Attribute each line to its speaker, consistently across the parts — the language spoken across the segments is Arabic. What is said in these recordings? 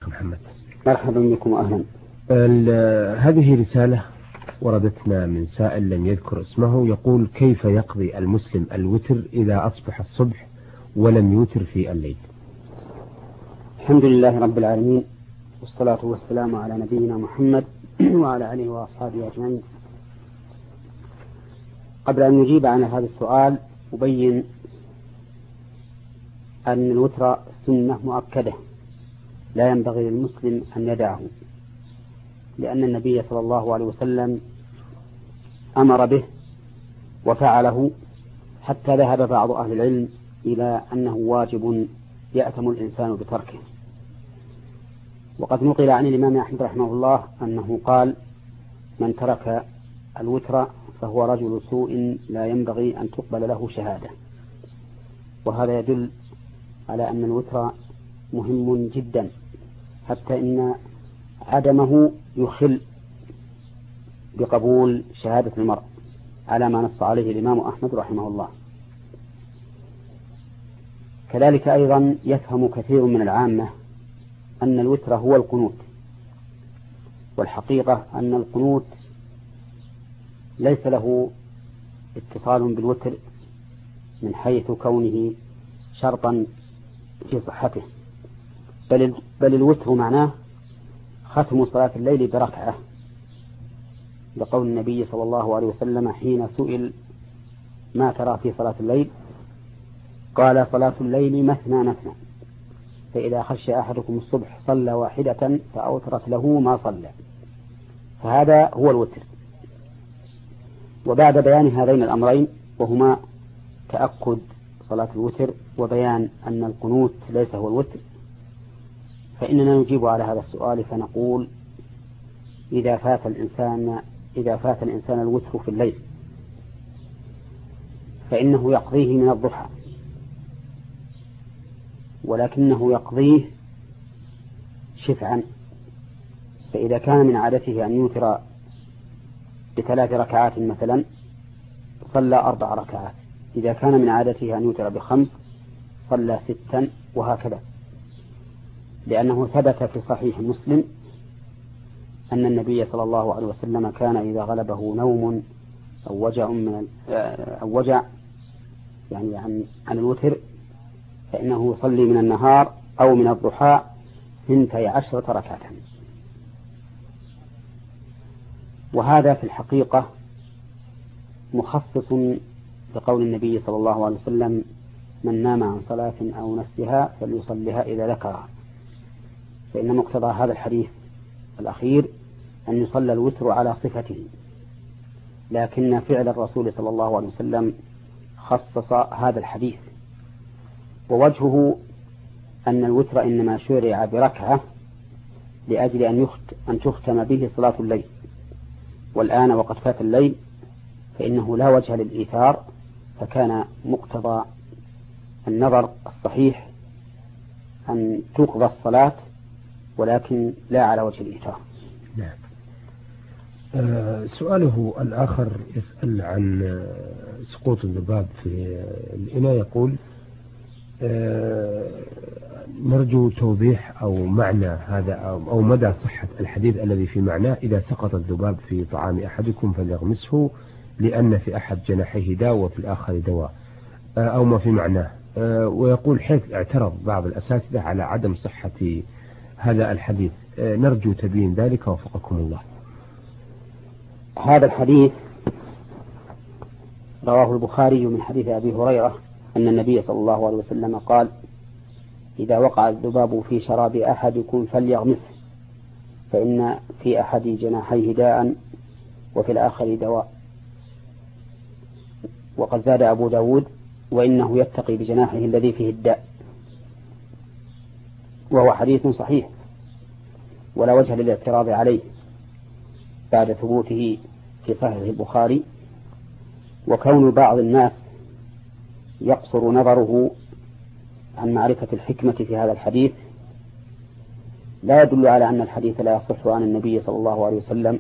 Speaker 1: محمد.
Speaker 2: مرحبا بكم وأهلا.
Speaker 1: هذه رسالة وردتنا من سائل لم يذكر اسمه، يقول: كيف يقضي المسلم الوتر إذا أصبح الصبح ولم يوتر في الليل؟
Speaker 2: الحمد لله رب العالمين، والصلاة والسلام على نبينا محمد وعلى آله وأصحابه أجمعين. قبل أن نجيب عن هذا السؤال أبين أن الوتر سنة مؤكدة لا ينبغي للمسلم أن يدعه، لأن النبي صلى الله عليه وسلم أمر به وفعله، حتى ذهب بعض أهل العلم إلى أنه واجب يأثم الإنسان بتركه. وقد نقل عن الإمام أحمد رحمه الله أنه قال: من ترك الوتر فهو رجل سوء لا ينبغي أن تقبل له شهادة. وهذا يدل على أن الوتر مهم جدا، حتى إن عدمه يخل بقبول شهادة المرء، على ما نص عليه الإمام أحمد رحمه الله. كذلك أيضا يفهم كثير من العامة أن الوتر هو القنوت، والحقيقة أن القنوت ليس له اتصال بالوتر من حيث كونه شرطا في صحته، بل الوتر معناه ختم صلاة الليل بركعة، لقول النبي صلى الله عليه وسلم حين سئل: ما ترى في صلاة الليل؟ قال: صلاة الليل مثنى مثنى، فإذا خشي أحدكم الصبح صلى واحدة فأوترت له ما صلى. فهذا هو الوتر. وبعد بيان هذين الأمرين، وهما تأكد صلاة الوتر وبيان أن القنوت ليس هو الوتر، فإننا نجيب على هذا السؤال فنقول: إذا فات الإنسان الوتر في الليل فإنه يقضيه من الضحى، ولكنه يقضيه شفعا. فإذا كان من عادته أن يوتر ب3 ركعات مثلا صلى 4 ركعات، إذا كان من عادته أن يوتر ب5 صلى 6، وهكذا، لأنه ثبت في صحيح مسلم أن النبي صلى الله عليه وسلم كان إذا غلبه نوم أو وجع يعني عن الوتر فإنه يصلي من النهار أو من الضحى 12 ركعة. وهذا في الحقيقة مخصص بقول النبي صلى الله عليه وسلم: من نام عن صلاة أو نسيها فليصلها إذا ذكرها. فإن مقتضى هذا الحديث الأخير أن يصلى الوتر على صفته، لكن فعل الرسول صلى الله عليه وسلم خصص هذا الحديث. ووجهه أن الوتر إنما شرع بركعة لأجل أن تختم به صلاة الليل، والآن وقد فات الليل فإنه لا وجه للإيثار، فكان مقتضى النظر الصحيح أن تقضى الصلاة ولكن لا على وجه الإيثار.
Speaker 1: نعم. سؤاله الآخر يسأل عن سقوط الذباب في الإناء، يقول: نرجو توضيح أو معنى هذا أو مدى صحة الحديث الذي في معناه: إذا سقط الذباب في طعام أحدكم فليغمسه لأن في أحد جناحيه داء وفي الآخر دواء، أو ما في معناه. ويقول: حيث اعترض بعض الأساتذة على عدم صحة هذا الحديث، نرجو تبيين ذلك وفقكم الله.
Speaker 2: هذا الحديث رواه البخاري من حديث أبي هريرة أن النبي صلى الله عليه وسلم قال: إذا وقع الذباب في شراب أحدكم فليغمسه فإن في أحد جناحيه داء وفي الآخر دواء. وقد زاد أبو داود: وإنه يتقي بجناحه الذي فيه الداء. وهو حديث صحيح ولا وجه للاعتراض عليه بعد ثبوته في صحيح البخاري. وكون بعض الناس يقصر نظره عن معرفة الحكمة في هذا الحديث لا يدل على أن الحديث لا يصح عن النبي صلى الله عليه وسلم.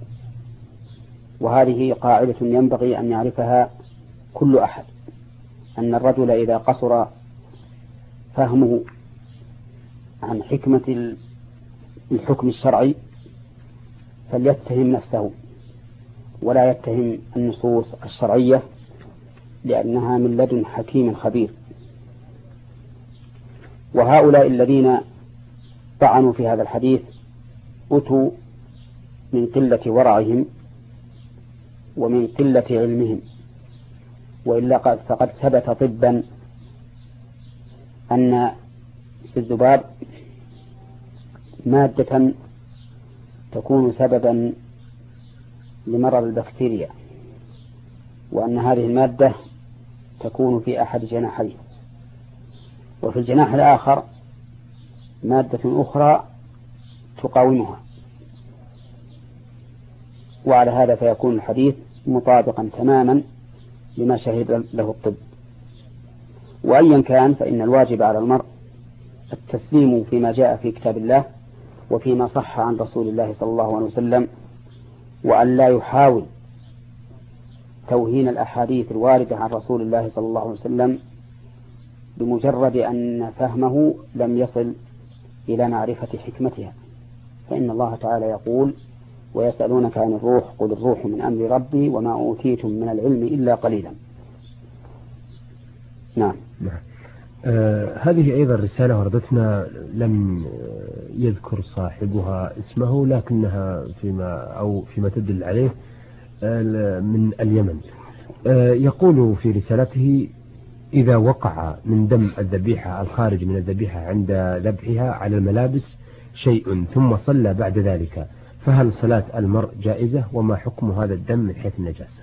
Speaker 2: وهذه قاعدة ينبغي أن يعرفها كل أحد، أن الرجل إذا قصر فهمه عن حكمة الحكم الشرعي فليتهم نفسه ولا يتهم النصوص الشرعية، لأنها من لدن حكيم خبير. وهؤلاء الذين طعنوا في هذا الحديث أتوا من قلة ورعهم ومن قلة علمهم، وإلا فقد ثبت طبا أن في الذباب مادة تكون سببا لمرض البكتيريا، وأن هذه المادة تكون في أحد جناحيه، وفي الجناح الآخر مادة أخرى تقاومها، وعلى هذا فيكون الحديث مطابقا تماما لما شهد له الطب. وأيا كان فإن الواجب على المرء التسليم فيما جاء في كتاب الله وفيما صح عن رسول الله صلى الله عليه وسلم، وأن لا يحاول توهين الأحاديث الواردة عن رسول الله صلى الله عليه وسلم بمجرد أن فهمه لم يصل إلى معرفة حكمتها. فإن الله تعالى يقول: ويسألونك عن الروح قل الروح من أمر ربي وما أوتيتم من العلم إلا قليلا. نعم.
Speaker 1: هذه أيضا رسالة وردتنا لم يذكر صاحبها اسمه، لكنها فيما تدل عليه من اليمن. يقول في رسالته: إذا وقع من دم الذبيحة الخارج من الذبيحة عند ذبحها على الملابس شيء ثم صلى بعد ذلك، فهل صلاة المرء جائزة؟ وما حكم هذا الدم من حيث النجاسة؟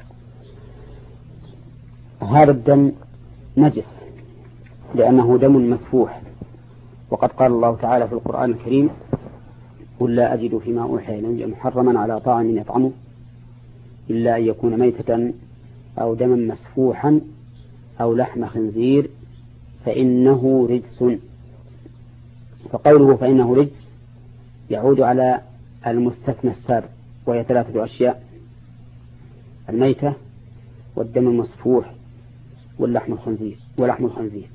Speaker 2: هذا الدم نجس لأنه دم مسفوح، وقد قال الله تعالى في القرآن الكريم: قل لا أجد فيما أوحي إلي محرما على طاعم يطعمه إلا أن يكون ميتة أو دما مسفوحا أو لحم خنزير فإنه رجس. فقوله فإنه رجس يعود على المستثنى السابق، وهي 3 أشياء: الميتة والدم المسفوح ولحم الخنزير.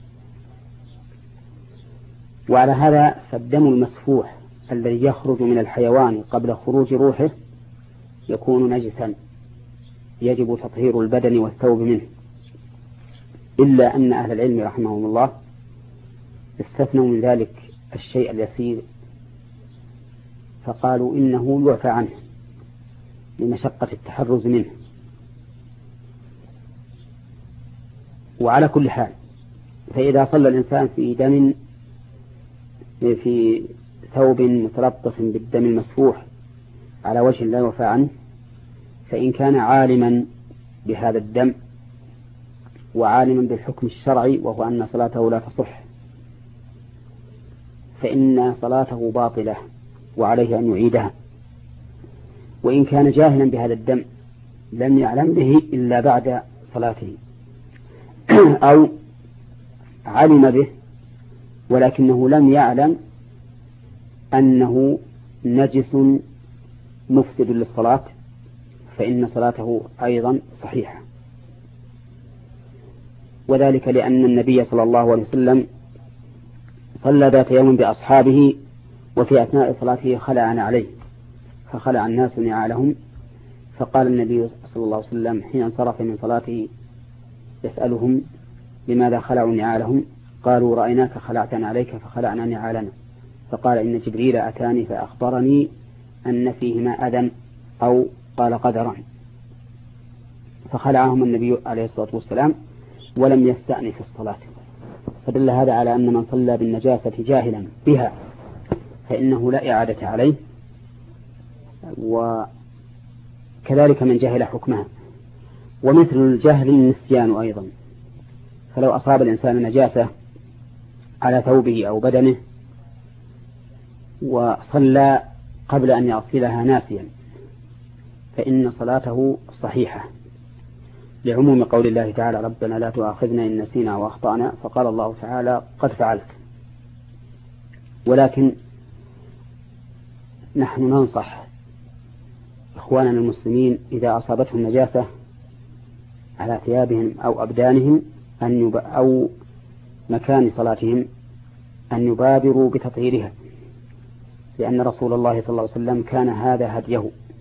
Speaker 2: وعلى هذا فالدم المسفوح الذي يخرج من الحيوان قبل خروج روحه يكون نجسا، يجب تطهير البدن والثوب منه، إلا أن أهل العلم رحمهم الله استثنوا من ذلك الشيء اليسير، فقالوا إنه يعفى عنه لمشقة التحرز منه. وعلى كل حال فإذا صلى الإنسان في ثوب متلطف بالدم المسفوح على وجه لا يعفى عنه، فإن كان عالما بهذا الدم وعالما بالحكم الشرعي وهو أن صلاته لا تصح، فإن صلاته باطلة وعليه أن يعيدها. وإن كان جاهلا بهذا الدم لم يعلم به إلا بعد صلاته، أو علم به ولكنه لم يعلم أنه نجس مفسد للصلاة، فإن صلاته أيضا صحيحة. وذلك لأن النبي صلى الله عليه وسلم صلى ذات يوم بأصحابه، وفي أثناء صلاته خلع عليه، فخلع الناس نعالهم، فقال النبي صلى الله عليه وسلم حين انصرف من صلاته يسألهم: لماذا خلعوا نعالهم؟ قالوا: رأيناك خلعتنا عليك فخلعنا نعالنا. فقال: إن جبريل أتاني فأخبرني أن فيهما أذى، أو قال قدرا، فخلعهم النبي عليه الصلاة والسلام ولم يستأنف الصلاة. فدل هذا على أن من صلى بالنجاسة جاهلا بها فإنه لا إعادة عليه، وكذلك من جهل حكمها. ومثل الجهل النسيان أيضا، فلو أصاب الإنسان نجاسة على ثوبه أو بدنه وصلى قبل أن يغسلها ناسيا فإن صلاته صحيحة، لعموم قول الله تعالى: ربنا لا تؤاخذنا إن نسينا وأخطأنا، فقال الله تعالى: قد فعلت. ولكن نحن ننصح إخواننا المسلمين إذا أصابتهم نجاسة على ثيابهم أو أبدانهم أو مكان صلاتهم أن يبادروا بتطهيرها، لأن رسول الله صلى الله عليه وسلم كان هذا هديه،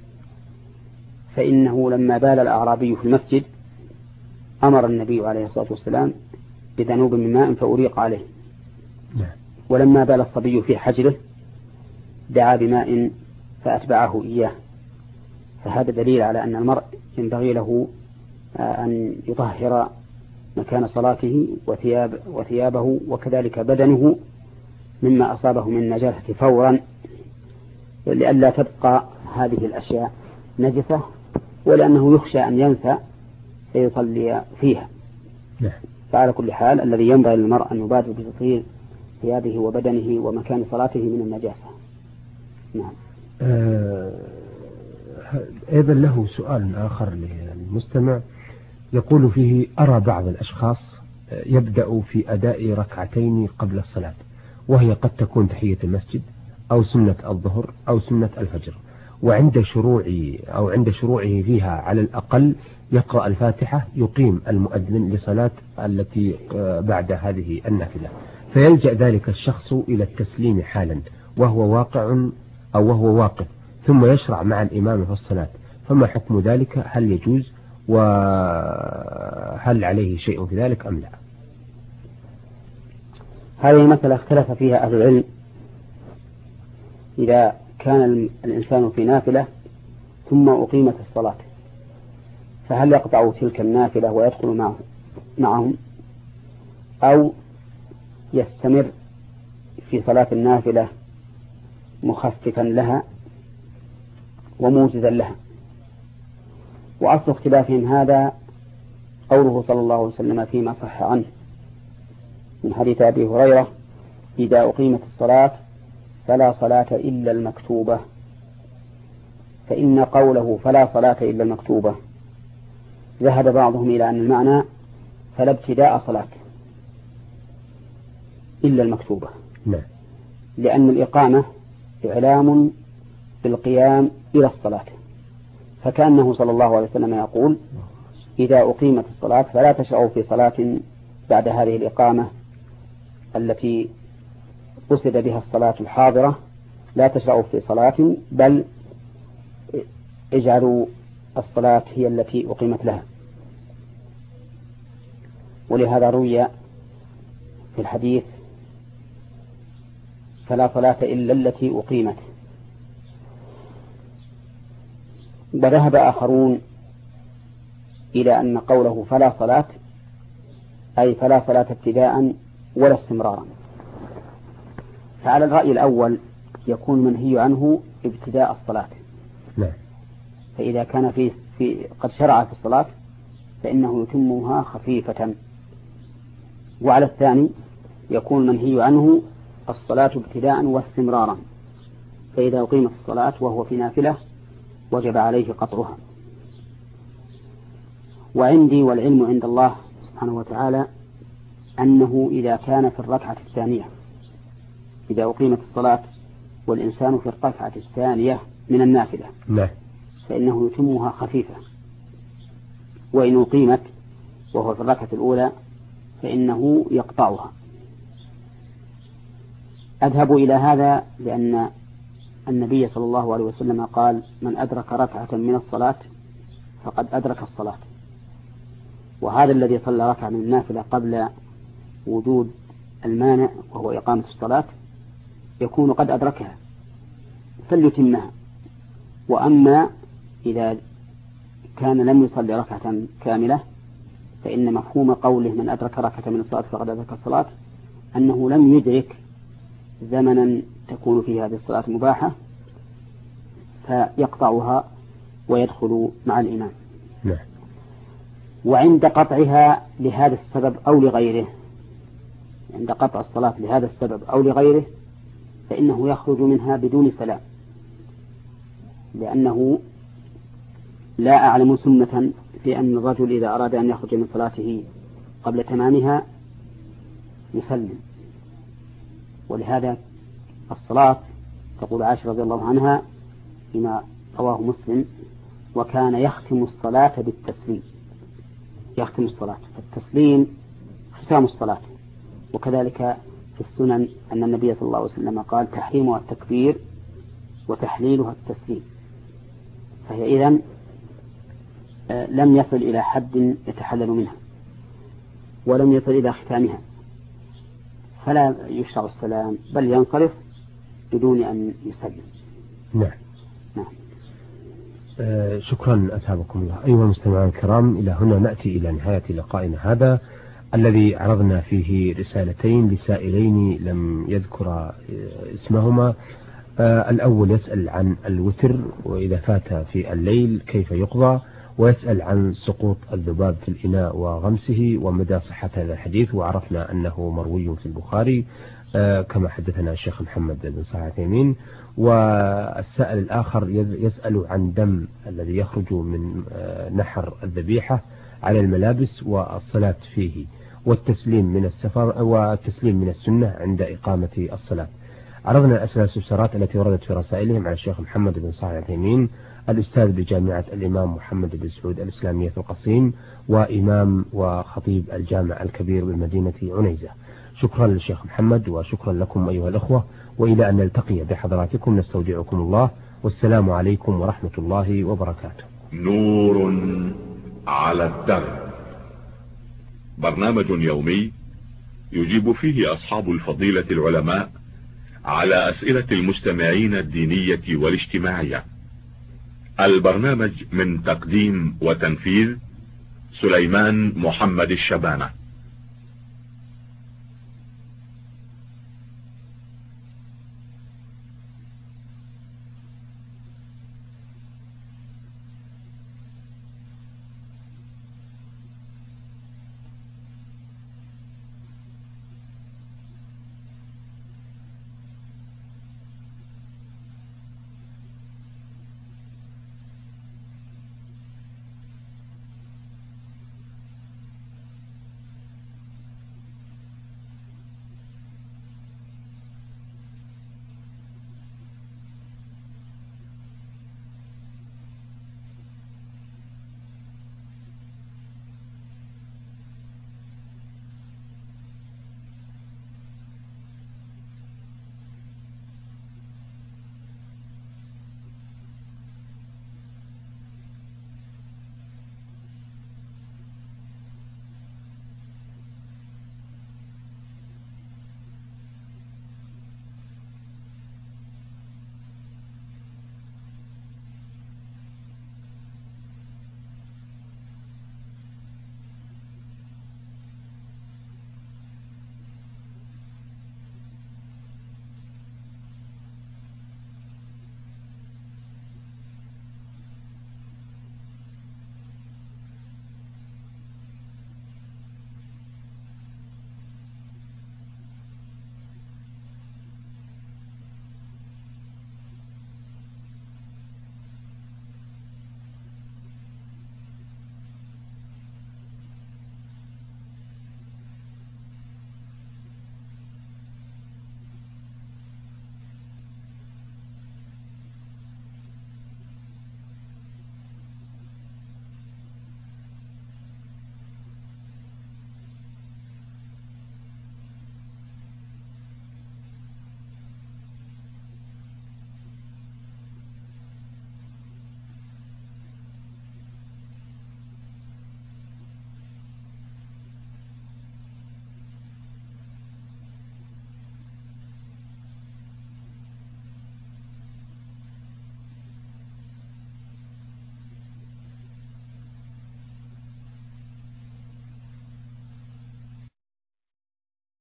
Speaker 2: فإنه لما بال الأعرابي في المسجد أمر النبي عليه الصلاة والسلام بذنوب من ماء فأريق عليه، ولما بال الصبي في حجره دعا بماء فأتبعه إياه. فهذا دليل على أن المرء ينبغي له أن يطهر مكان صلاته وثيابه وكذلك بدنه مما أصابه من نجاسة فورا، لئلا تبقى هذه الأشياء نجسة، ولأنه يخشى أن ينسى فيصلي فيها. فعلى كل حال الذي ينبغي للمرء أن يبادر بتطهير ثيابه وبدنه ومكان صلاته من النجاسة. نعم.
Speaker 1: أيضا له سؤال آخر للمستمع يقول فيه: أرى بعض الأشخاص يبدأ في أداء ركعتين قبل الصلاة، وهي قد تكون تحية المسجد أو سنة الظهر أو سنة الفجر، وعند شروعه فيها على الأقل يقرأ الفاتحة، يقيم المؤذن لصلاة التي بعد هذه النافلة، فيلجأ ذلك الشخص إلى التسليم حالا وهو واقف ثم يشرع مع الإمام في الصلاة، فما حكم ذلك؟ هل يجوز؟ وهل عليه شيء في ذلك أم لا؟
Speaker 2: هذه مسألة اختلف فيها أهل العلم. إذا كان الإنسان في نافلة ثم أقيمت الصلاة، فهل يقطع تلك النافلة ويدخل معهم، أو يستمر في صلاة النافلة مخففا لها وموجزا لها؟ وأصل اختلافهم هذا قوله صلى الله عليه وسلم فيما صح عنه من حديث أبي هريرة: إذا أقيمت الصلاة فلا صلاة إلا المكتوبة. فإن قوله فلا صلاة إلا المكتوبة ذهب بعضهم إلى أن المعنى فلا ابتداء صلاة إلا المكتوبة، لأن الإقامة إعلام بالقيام إلى الصلاة، فكأنه صلى الله عليه وسلم يقول: إذا أقيمت الصلاة فلا تشرعوا في صلاة بعد هذه الإقامة التي قصد بها الصلاة الحاضرة، لا تشرعوا في صلاة، بل اجعلوا الصلاة هي التي أقيمت لها. ولهذا روي في الحديث: فلا صلاة إلا التي أقيمت. وذهب آخرون إلى أن قوله فلا صلاة أي فلا صلاة ابتداء ولا استمرارا. فعلى الرأي الأول يكون منهي عنه ابتداء الصلاة، فإذا كان قد شرع في الصلاة فإنه يتمها خفيفة. وعلى الثاني يكون منهي عنه الصلاة ابتداء واستمرارا، فإذا أقيمت الصلاة وهو في نافلة وجب عليه قطعها. وعندي والعلم عند الله سبحانه وتعالى أنه إذا كان في الركعة الثانية، إذا أقيمت الصلاة والإنسان في الركعة الثانية من النافلة فإنه يتمها خفيفة، وإن أقيمت وهو في الركعة الأولى فإنه يقطعها. أذهب إلى هذا لأن النبي صلى الله عليه وسلم قال: من أدرك ركعة من الصلاة فقد أدرك الصلاة. وهذا الذي صلى ركعة من النافلة قبل وجود المانع وهو إقامة الصلاة يكون قد أدركها فليتمها. وأما إذا كان لم يصلي ركعة كاملة فإن مفهوم قوله من أدرك ركعة من الصلاة فقد أدرك الصلاة أنه لم يدرك زمنا تكون فيه هذه الصلاة مباحة فيقطعها ويدخل مع الإمام. وعند قطعها لهذا السبب أو لغيره، عند قطع الصلاة لهذا السبب أو لغيره فإنه يخرج منها بدون سلام، لأنه لا أعلم سنة في أن الرجل إذا أراد أن يخرج من صلاته قبل تمامها يسلم. ولهذا الصلاة تقول عائشة رضي الله عنها فيما رواه مسلم: وكان يختم الصلاة بالتسليم. يختم الصلاة، فالتسليم ختام الصلاة. وكذلك في السنن أن النبي صلى الله عليه وسلم قال: تحريمها التكبير وتحليلها التسليم، فهي إذن لم يصل إلى حد يتحلل منها ولم يصل إلى ختامها، فلا يشرع السلام بل ينصرف بدون أن يسلم.
Speaker 1: نعم. شكرا أثابكم الله. أيها المستمعون الكرام، إلى هنا نأتي إلى نهاية لقائنا هذا الذي عرضنا فيه رسالتين لسائلين لم يذكر اسمهما. الأول يسأل عن الوتر وإذا فات في الليل كيف يقضى، ويسأل عن سقوط الذباب في الإناء وغمسه ومدى صحة هذا الحديث، وعرفنا أنه مروي في البخاري كما حدثنا الشيخ محمد بن صالح العثيمين. والسائل الآخر يسأل عن دم الذي يخرج من نحر الذبيحة على الملابس والصلاة فيه، والتسليم من السفر والتسليم من السنة عند إقامة الصلاة. عرضنا الأسئلة والاستفسارات التي وردت في رسائلهم على الشيخ محمد بن صالح العثيمين، الأستاذ بجامعة الإمام محمد بن سعود الإسلامية في القصيم، وإمام وخطيب الجامع الكبير بمدينة عنيزة. شكرا للشيخ محمد وشكرا لكم أيها الأخوة، وإلى أن نلتقي بحضراتكم نستودعكم الله، والسلام عليكم ورحمة الله وبركاته.
Speaker 3: نور على الدرب، برنامج يومي يجيب فيه أصحاب الفضيلة العلماء على أسئلة المستمعين الدينية والاجتماعية. البرنامج من تقديم وتنفيذ سليمان محمد الشبانة.